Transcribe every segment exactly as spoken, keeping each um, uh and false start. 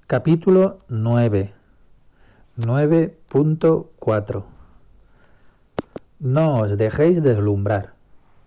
Capítulo nueve. nueve punto cuatro. No os dejéis deslumbrar.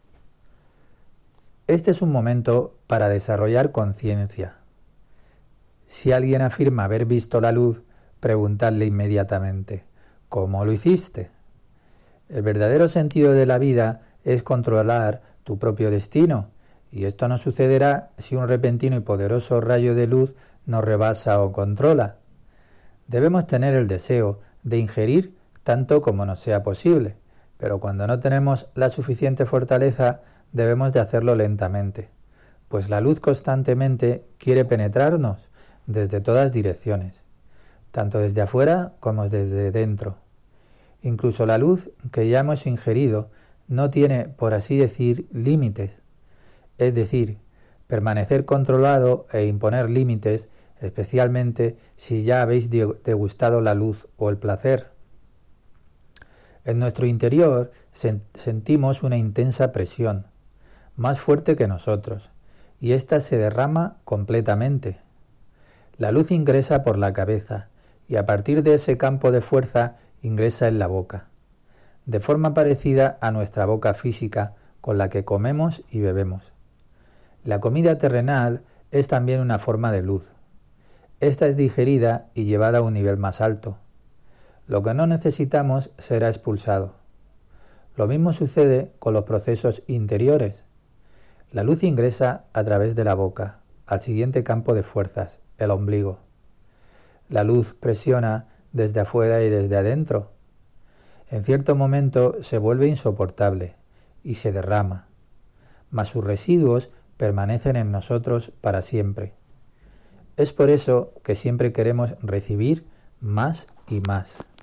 Este es un momento para desarrollar conciencia. Si alguien afirma haber visto la luz, preguntadle inmediatamente, ¿cómo lo hiciste? El verdadero sentido de la vida es controlar tu propio destino, y esto no sucederá si un repentino y poderoso rayo de luz nos rebasa o controla. Debemos tener el deseo de ingerir tanto como nos sea posible, pero cuando no tenemos la suficiente fortaleza debemos de hacerlo lentamente, pues la luz constantemente quiere penetrarnos desde todas direcciones, tanto desde afuera como desde dentro. Incluso la luz que ya hemos ingerido no tiene, por así decir, límites, es decir, permanecer controlado e imponer límites, especialmente si ya habéis degustado la luz o el placer. En nuestro interior sentimos una intensa presión, más fuerte que nosotros, y ésta se derrama completamente. La luz ingresa por la cabeza, y a partir de ese campo de fuerza ingresa en la boca, de forma parecida a nuestra boca física con la que comemos y bebemos. La comida terrenal es también una forma de luz. Esta es digerida y llevada a un nivel más alto. Lo que no necesitamos será expulsado. Lo mismo sucede con los procesos interiores. La luz ingresa a través de la boca, al siguiente campo de fuerzas, el ombligo. La luz presiona desde afuera y desde adentro. En cierto momento se vuelve insoportable y se derrama, mas sus residuos permanecen en nosotros para siempre. Es por eso que siempre queremos recibir más y más.